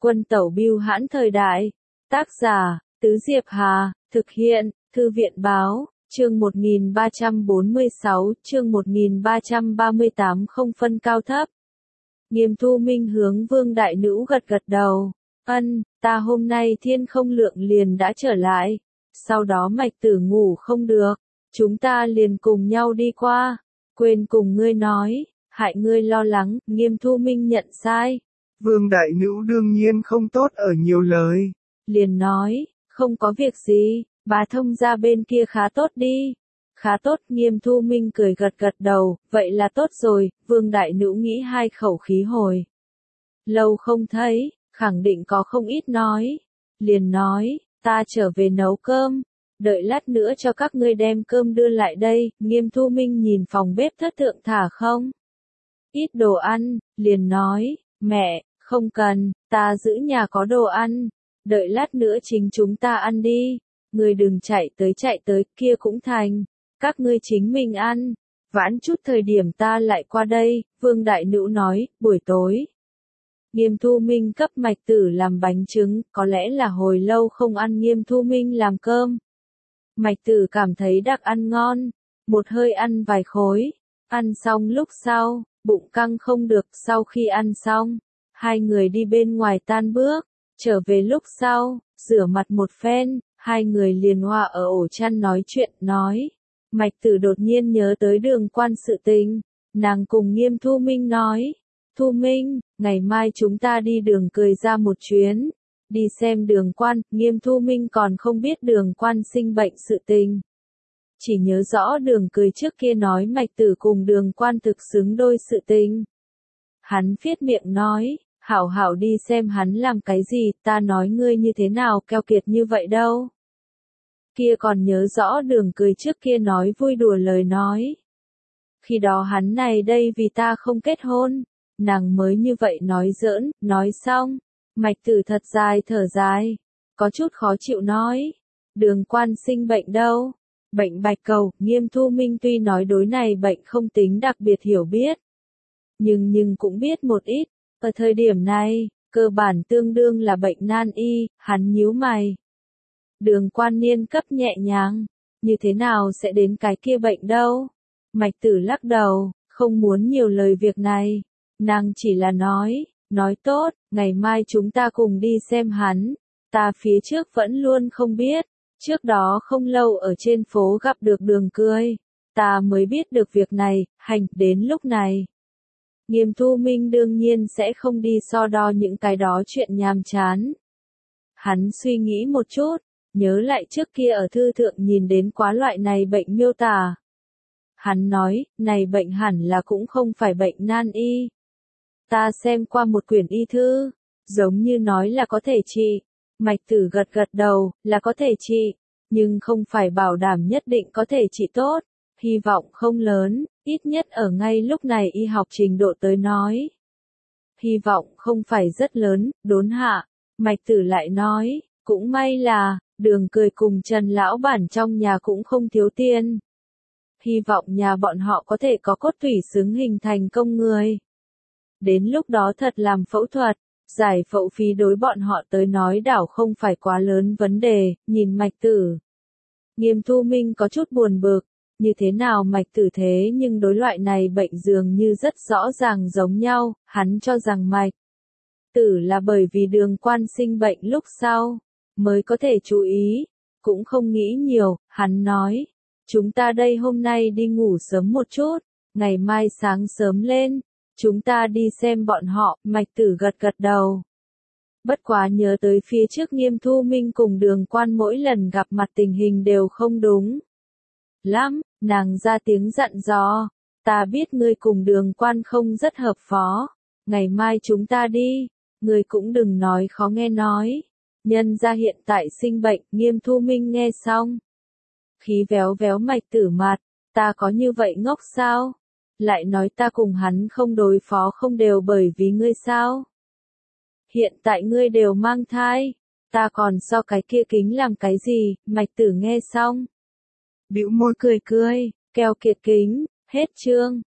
Quân tẩu bưu hãn thời đại. Tác giả, Tứ Diệp Hà, thực hiện, Thư viện báo, chương 1346, chương 1338 không phân cao thấp. Nghiêm Thu Minh hướng Vương Đại Nữ gật gật đầu. Ta hôm nay thiên không lượng liền đã trở lại. Sau đó Mạch Tử ngủ không được. Chúng ta liền cùng nhau đi qua. Quên cùng ngươi nói, hại ngươi lo lắng, Nghiêm Thu Minh nhận sai. Vương Đại Nữ đương nhiên không tốt ở nhiều lời. Liền nói, không có việc gì, bà thông ra bên kia khá tốt đi. Khá tốt, Nghiêm Thu Minh cười gật gật đầu, vậy là tốt rồi, Vương Đại Nữ nghĩ hai khẩu khí hồi. Lâu không thấy, khẳng định có không ít nói. Liền nói, ta trở về nấu cơm, đợi lát nữa cho các ngươi đem cơm đưa lại đây. Nghiêm Thu Minh nhìn phòng bếp thất thượng thả không ít đồ ăn, liền nói, mẹ, không cần, ta giữ nhà có đồ ăn, đợi lát nữa chính chúng ta ăn đi, ngươi đừng chạy tới kia cũng thành, các ngươi chính mình ăn, vãn chút thời điểm ta lại qua đây. Vương Đại Nữ nói, buổi tối. Nghiêm Thu Minh cấp Mạch Tử làm bánh trứng, có lẽ là hồi lâu không ăn Nghiêm Thu Minh làm cơm. Mạch Tử cảm thấy đặc ăn ngon, một hơi ăn vài khối, ăn xong lúc sau, bụng căng không được. Sau khi ăn xong, hai người đi bên ngoài tan bước, trở về lúc sau, rửa mặt một phen, hai người liền hòa ở ổ chăn nói chuyện, nói. Mạch Tử đột nhiên nhớ tới Đường Quan sự tình, nàng cùng Nghiêm Thu Minh nói, Thu Minh, ngày mai chúng ta đi Đường Cười ra một chuyến, đi xem Đường Quan. Nghiêm Thu Minh còn không biết Đường Quan sinh bệnh sự tình. Chỉ nhớ rõ Đường Cười trước kia nói Mạch Tử cùng Đường Quan thực xứng đôi sự tình. Hắn viết miệng nói, hảo hảo đi xem hắn làm cái gì, ta nói ngươi như thế nào keo kiệt như vậy đâu. Kia còn nhớ rõ Đường Cười trước kia nói vui đùa lời nói. Khi đó hắn này đây vì ta không kết hôn, nàng mới như vậy nói giỡn. Nói xong, Mạch Tử thật dài thở dài, có chút khó chịu nói, Đường Quan sinh bệnh đâu, bệnh bạch cầu. Nghiêm Thu Minh tuy nói đối này bệnh không tính đặc biệt hiểu biết, nhưng cũng biết một ít, ở thời điểm này, cơ bản tương đương là bệnh nan y. Hắn nhíu mày. Đường Quan niên cấp nhẹ nhàng, như thế nào sẽ đến cái kia bệnh đâu? Mạch Tử lắc đầu, không muốn nhiều lời việc này, nàng chỉ là nói tốt, ngày mai chúng ta cùng đi xem hắn. Ta phía trước vẫn luôn không biết, trước đó không lâu ở trên phố gặp được Đường Cười, ta mới biết được việc này. Đến lúc này, Nghiêm Thu Minh đương nhiên sẽ không đi so đo những cái đó chuyện nhàm chán. Hắn suy nghĩ một chút, nhớ lại trước kia ở thư thượng nhìn đến quá loại này bệnh miêu tả. Hắn nói, này bệnh hẳn là cũng không phải bệnh nan y. Ta xem qua một quyển y thư, giống như nói là có thể trị. Mạch Tử gật gật đầu, là có thể trị, nhưng không phải bảo đảm nhất định có thể trị tốt, hy vọng không lớn, ít nhất ở ngay lúc này y học trình độ tới nói. Hy vọng không phải rất lớn. Đốn hạ, Mạch Tử lại nói, cũng may là, Đường Cười cùng Trần lão bản trong nhà cũng không thiếu tiền. Hy vọng nhà bọn họ có thể có cốt thủy xứng hình thành công người. Đến lúc đó thật làm phẫu thuật, giải phẫu phí đối bọn họ tới nói đảo không phải quá lớn vấn đề. Nhìn Mạch Tử, Nghiêm Thu Minh có chút buồn bực, như thế nào Mạch Tử thế nhưng đối loại này bệnh dường như rất rõ ràng giống nhau. Hắn cho rằng Mạch Tử là bởi vì Đường Quan sinh bệnh lúc sau mới có thể chú ý, cũng không nghĩ nhiều. Hắn nói, chúng ta đây hôm nay đi ngủ sớm một chút, ngày mai sáng sớm lên, chúng ta đi xem bọn họ. Mạch Tử gật gật đầu. Bất quá nhớ tới phía trước Nghiêm Thu Minh cùng Đường Quan mỗi lần gặp mặt tình hình đều không đúng lắm, nàng ra tiếng dặn dò, ta biết ngươi cùng Đường Quan không rất hợp phó, ngày mai chúng ta đi, ngươi cũng đừng nói khó nghe nói, nhân ra hiện tại sinh bệnh. Nghiêm Thu Minh nghe xong, khí véo véo Mạch Tử mặt, ta có như vậy ngốc sao? Lại nói ta cùng hắn không đối phó không đều bởi vì ngươi sao? Hiện tại ngươi đều mang thai, ta còn so cái kia kính làm cái gì? Mạch Tử nghe xong, bĩu môi cười, keo kiệt kính. Hết chương.